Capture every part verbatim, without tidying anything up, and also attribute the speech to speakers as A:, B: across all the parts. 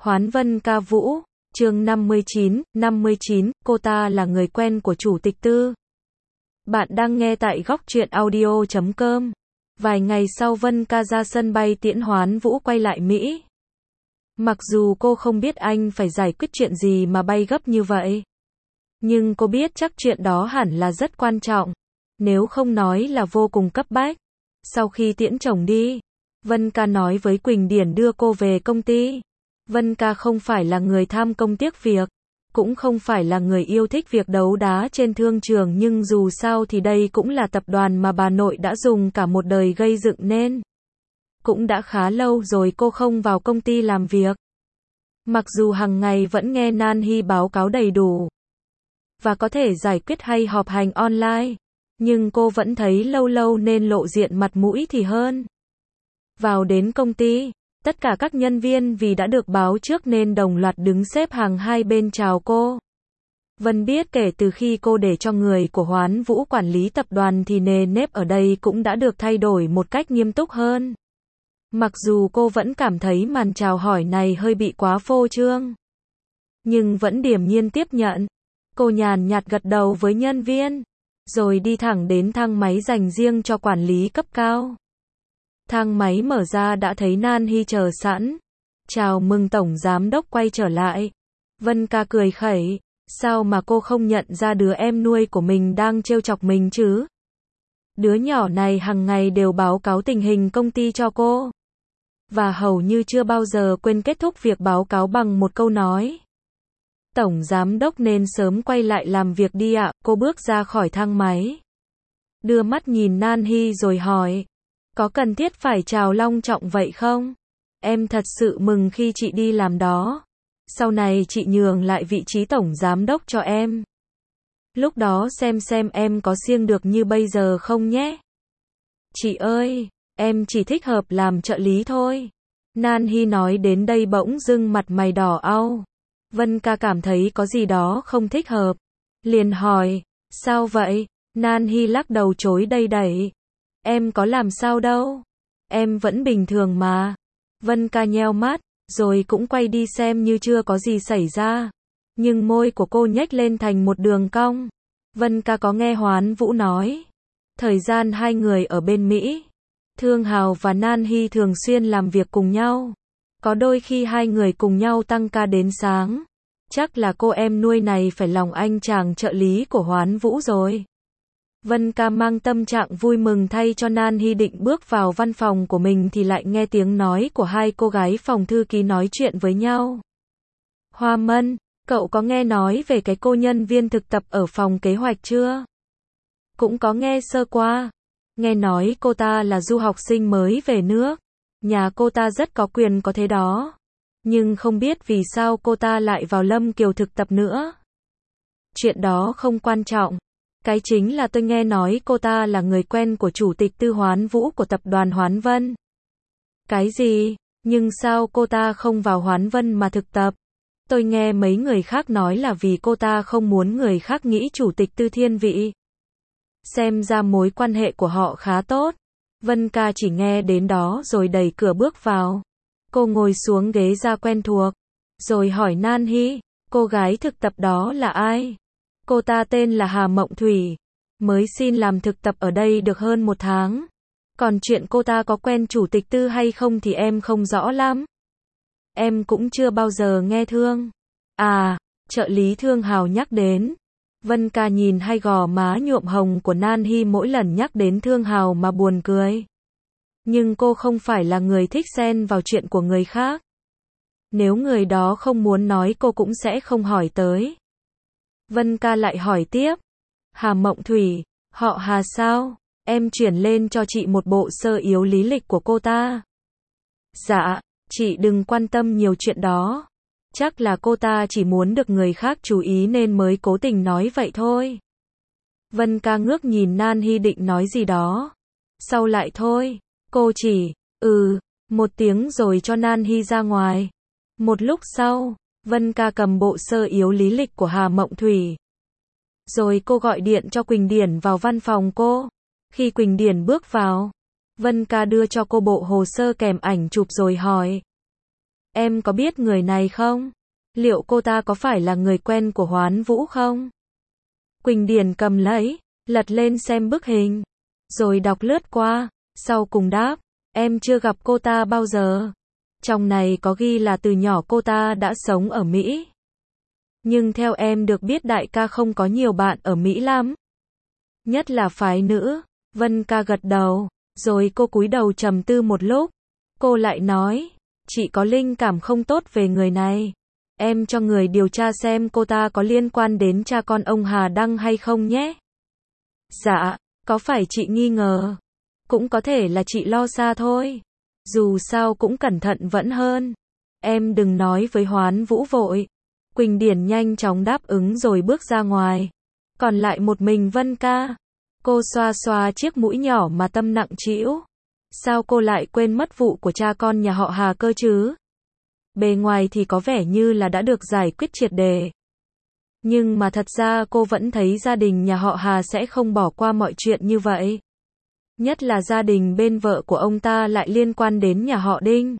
A: Hoán Vân Ca Vũ, chương năm mươi chín, năm mươi chín, cô ta là người quen của Chủ tịch Tư. Bạn đang nghe tại góc truyện audio chấm com. Vài ngày sau Vân Ca ra sân bay tiễn Hoán Vũ quay lại Mỹ. Mặc dù cô không biết anh phải giải quyết chuyện gì mà bay gấp như vậy. Nhưng cô biết chắc chuyện đó hẳn là rất quan trọng. Nếu không nói là vô cùng cấp bách. Sau khi tiễn chồng đi, Vân Ca nói với Quỳnh Điển đưa cô về công ty. Vân Ca không phải là người tham công tiếc việc, cũng không phải là người yêu thích việc đấu đá trên thương trường, nhưng dù sao thì đây cũng là tập đoàn mà bà nội đã dùng cả một đời gây dựng nên. Cũng đã khá lâu rồi cô không vào công ty làm việc. Mặc dù hàng ngày vẫn nghe Nan Hy báo cáo đầy đủ và có thể giải quyết hay họp hành online, nhưng cô vẫn thấy lâu lâu nên lộ diện mặt mũi thì hơn. Vào đến công ty, tất cả các nhân viên vì đã được báo trước nên đồng loạt đứng xếp hàng hai bên chào cô. Vân biết kể từ khi cô để cho người của Hoán Vũ quản lý tập đoàn thì nề nếp ở đây cũng đã được thay đổi một cách nghiêm túc hơn. Mặc dù cô vẫn cảm thấy màn chào hỏi này hơi bị quá phô trương, nhưng vẫn điềm nhiên tiếp nhận. Cô nhàn nhạt gật đầu với nhân viên, rồi đi thẳng đến thang máy dành riêng cho quản lý cấp cao. Thang máy mở ra đã thấy Nan Hy chờ sẵn. Chào mừng Tổng Giám Đốc quay trở lại. Vân Ca cười khẩy, sao mà cô không nhận ra đứa em nuôi của mình đang trêu chọc mình chứ? Đứa nhỏ này hàng ngày đều báo cáo tình hình công ty cho cô. Và hầu như chưa bao giờ quên kết thúc việc báo cáo bằng một câu nói. Tổng Giám Đốc nên sớm quay lại làm việc đi ạ. Cô bước ra khỏi thang máy, đưa mắt nhìn Nan Hy rồi hỏi, có cần thiết phải chào long trọng vậy không? Em thật sự mừng khi chị đi làm đó. Sau này chị nhường lại vị trí tổng giám đốc cho em. Lúc đó xem xem em có siêng được như bây giờ không nhé. Chị ơi, em chỉ thích hợp làm trợ lý thôi. Nan Hy nói đến đây bỗng dưng mặt mày đỏ au. Vân Ca cảm thấy có gì đó không thích hợp, liền hỏi, sao vậy? Nan Hy lắc đầu chối đầy đẩy. Em có làm sao đâu. Em vẫn bình thường mà. Vân Ca nheo mắt, rồi cũng quay đi xem như chưa có gì xảy ra. Nhưng môi của cô nhếch lên thành một đường cong. Vân Ca có nghe Hoán Vũ nói, thời gian hai người ở bên Mỹ, Thương Hào và Nan Hy thường xuyên làm việc cùng nhau. Có đôi khi hai người cùng nhau tăng ca đến sáng. Chắc là cô em nuôi này phải lòng anh chàng trợ lý của Hoán Vũ rồi. Vân Ca mang tâm trạng vui mừng thay cho Nan Hy, định bước vào văn phòng của mình thì lại nghe tiếng nói của hai cô gái phòng thư ký nói chuyện với nhau. Hoa Mân, cậu có nghe nói về cái cô nhân viên thực tập ở phòng kế hoạch chưa? Cũng có nghe sơ qua. Nghe nói cô ta là du học sinh mới về nước. Nhà cô ta rất có quyền có thế đó. Nhưng không biết vì sao cô ta lại vào Lâm Kiều thực tập nữa. Chuyện đó không quan trọng. Cái chính là tôi nghe nói cô ta là người quen của Chủ tịch Tư Hoán Vũ của tập đoàn Hoán Vân. Cái gì? Nhưng sao cô ta không vào Hoán Vân mà thực tập? Tôi nghe mấy người khác nói là vì cô ta không muốn người khác nghĩ Chủ tịch Tư thiên vị. Xem ra mối quan hệ của họ khá tốt. Vân Ca chỉ nghe đến đó rồi đẩy cửa bước vào. Cô ngồi xuống ghế ra quen thuộc, rồi hỏi Nan Hy, cô gái thực tập đó là ai? Cô ta tên là Hà Mộng Thủy, mới xin làm thực tập ở đây được hơn một tháng. Còn chuyện cô ta có quen Chủ tịch Tư hay không thì em không rõ lắm. Em cũng chưa bao giờ nghe Thương. À, trợ lý Thương Hào nhắc đến. Vân Ca nhìn hai gò má nhuộm hồng của Nan Hy mỗi lần nhắc đến Thương Hào mà buồn cười. Nhưng cô không phải là người thích xen vào chuyện của người khác. Nếu người đó không muốn nói cô cũng sẽ không hỏi tới. Vân Ca lại hỏi tiếp. Hà Mộng Thủy, họ Hà sao? Em chuyển lên cho chị một bộ sơ yếu lý lịch của cô ta. Dạ, chị đừng quan tâm nhiều chuyện đó. Chắc là cô ta chỉ muốn được người khác chú ý nên mới cố tình nói vậy thôi. Vân Ca ngước nhìn Nan Hy định nói gì đó. Sau lại thôi, cô chỉ, ừ, một tiếng rồi cho Nan Hy ra ngoài. Một lúc sau, Vân Ca cầm bộ sơ yếu lý lịch của Hà Mộng Thủy. Rồi cô gọi điện cho Quỳnh Điển vào văn phòng cô. Khi Quỳnh Điển bước vào, Vân Ca đưa cho cô bộ hồ sơ kèm ảnh chụp rồi hỏi. em có biết người này không? Liệu cô ta có phải là người quen của Hoán Vũ không? Quỳnh Điển cầm lấy, lật lên xem bức hình, rồi đọc lướt qua, sau cùng đáp, em chưa gặp cô ta bao giờ. Trong này có ghi là từ nhỏ cô ta đã sống ở Mỹ. Nhưng theo em được biết đại ca không có nhiều bạn ở Mỹ lắm. Nhất là phái nữ. Vân ca gật đầu, rồi cô cúi đầu trầm tư một lúc. Cô lại nói, chị có linh cảm không tốt về người này. Em cho người điều tra xem cô ta có liên quan đến cha con ông Hà Đăng hay không nhé. Dạ, có phải chị nghi ngờ? Cũng có thể là chị lo xa thôi. Dù sao cũng cẩn thận vẫn hơn. Em đừng nói với Hoán Vũ vội. Quỳnh Điển nhanh chóng đáp ứng rồi bước ra ngoài. Còn lại một mình Vân ca. Cô xoa xoa chiếc mũi nhỏ mà tâm nặng trĩu. Sao cô lại quên mất vụ của cha con nhà họ Hà cơ chứ? Bề ngoài thì có vẻ như là đã được giải quyết triệt để. Nhưng mà thật ra cô vẫn thấy gia đình nhà họ Hà sẽ không bỏ qua mọi chuyện như vậy. Nhất là gia đình bên vợ của ông ta lại liên quan đến nhà họ Đinh.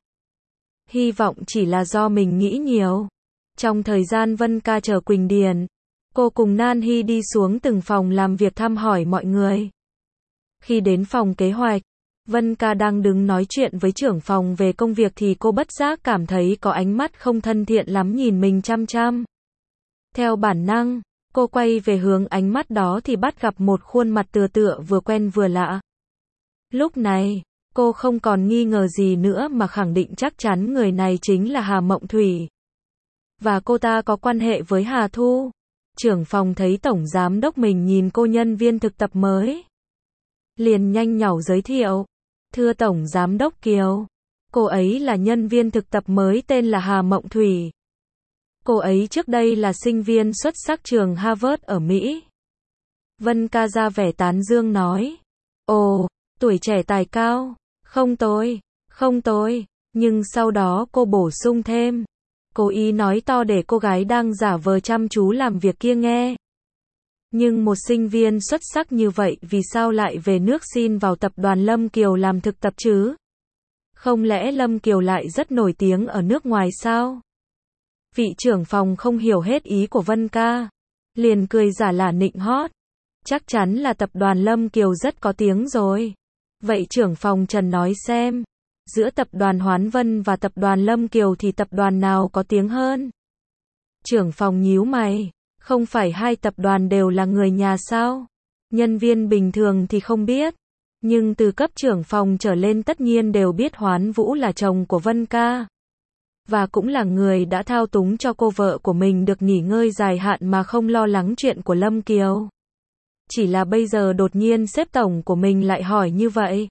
A: Hy vọng chỉ là do mình nghĩ nhiều. Trong thời gian Vân ca chờ Quỳnh Điển, cô cùng Nan Hy đi xuống từng phòng làm việc thăm hỏi mọi người. Khi đến phòng kế hoạch, Vân ca đang đứng nói chuyện với trưởng phòng về công việc thì cô bất giác cảm thấy có ánh mắt không thân thiện lắm nhìn mình chăm chăm. Theo bản năng, cô quay về hướng ánh mắt đó thì bắt gặp một khuôn mặt tựa tựa vừa quen vừa lạ. Lúc này, cô không còn nghi ngờ gì nữa mà khẳng định chắc chắn người này chính là Hà Mộng Thủy. Và cô ta có quan hệ với Hà Thu. Trưởng phòng thấy tổng giám đốc mình nhìn cô nhân viên thực tập mới. Liền nhanh nhảu giới thiệu. Thưa tổng giám đốc Kiều. Cô ấy là nhân viên thực tập mới tên là Hà Mộng Thủy. Cô ấy trước đây là sinh viên xuất sắc trường Harvard ở Mỹ. Vân ca ra vẻ tán dương nói. Ồ, tuổi trẻ tài cao. Không tồi, không tồi. Nhưng sau đó cô bổ sung thêm. Cố ý nói to để cô gái đang giả vờ chăm chú làm việc kia nghe. Nhưng một sinh viên xuất sắc như vậy vì sao lại về nước xin vào tập đoàn Lâm Kiều làm thực tập chứ? Không lẽ Lâm Kiều lại rất nổi tiếng ở nước ngoài sao? Vị trưởng phòng không hiểu hết ý của Vân ca. Liền cười giả lả nịnh hót. Chắc chắn là tập đoàn Lâm Kiều rất có tiếng rồi. Vậy trưởng phòng Trần nói xem. Giữa tập đoàn Hoán Vân và tập đoàn Lâm Kiều thì tập đoàn nào có tiếng hơn? Trưởng phòng nhíu mày. Không phải hai tập đoàn đều là người nhà sao? Nhân viên bình thường thì không biết. Nhưng từ cấp trưởng phòng trở lên tất nhiên đều biết Hoán Vũ là chồng của Vân ca. Và cũng là người đã thao túng cho cô vợ của mình được nghỉ ngơi dài hạn mà không lo lắng chuyện của Lâm Kiều. Chỉ là bây giờ đột nhiên sếp tổng của mình lại hỏi như vậy.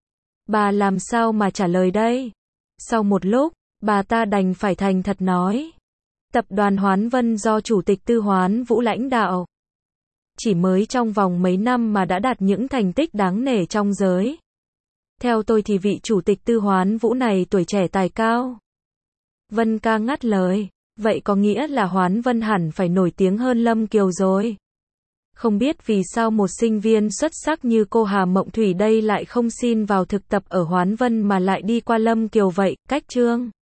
A: Bà làm sao mà trả lời đây? Sau một lúc, bà ta đành phải thành thật nói. Tập đoàn Hoán Vân do Chủ tịch Tư Hoán Vũ lãnh đạo. Chỉ mới trong vòng mấy năm mà đã đạt những thành tích đáng nể trong giới. Theo tôi thì vị Chủ tịch Tư Hoán Vũ này tuổi trẻ tài cao. Vân ca ngắt lời. Vậy có nghĩa là Hoán Vân hẳn phải nổi tiếng hơn Lâm Kiều rồi. Không biết vì sao một sinh viên xuất sắc như cô Hà Mộng Thủy đây lại không xin vào thực tập ở Hoán Vân mà lại đi qua Lâm Kiều vậy, cách chương.